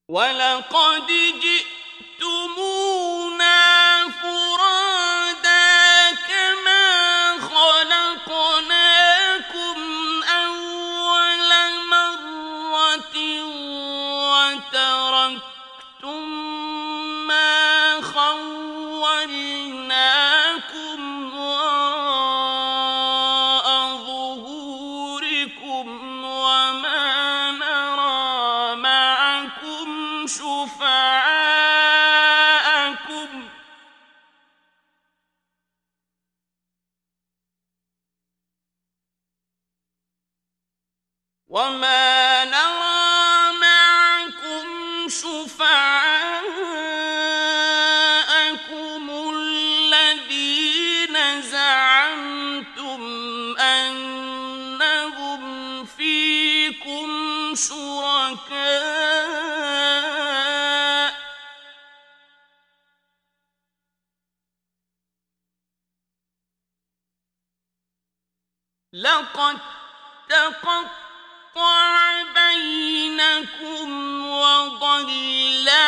وَلَقَدْ جِئْتُمُونَا فُرَادَىٰ كَمَا خَلَقْنَاكُمْ أَوَّلَ مَرَّةٍ وَتَرَكْتُم مَّا خَوَّلْنَاكُمْ وَرَاءَ ظُهُورِكُمْ وَمَا نَرَىٰ مَعَكُمْ شُفَعَاءَكُمْ الَّذِينَ زَعَمْتُمْ أَنَّهُمْ فِيكُمْ شُرَكَاءُ ۚ لَقَد تَّقَطَّعَ بَيْنَكُمْ وَضَلَّ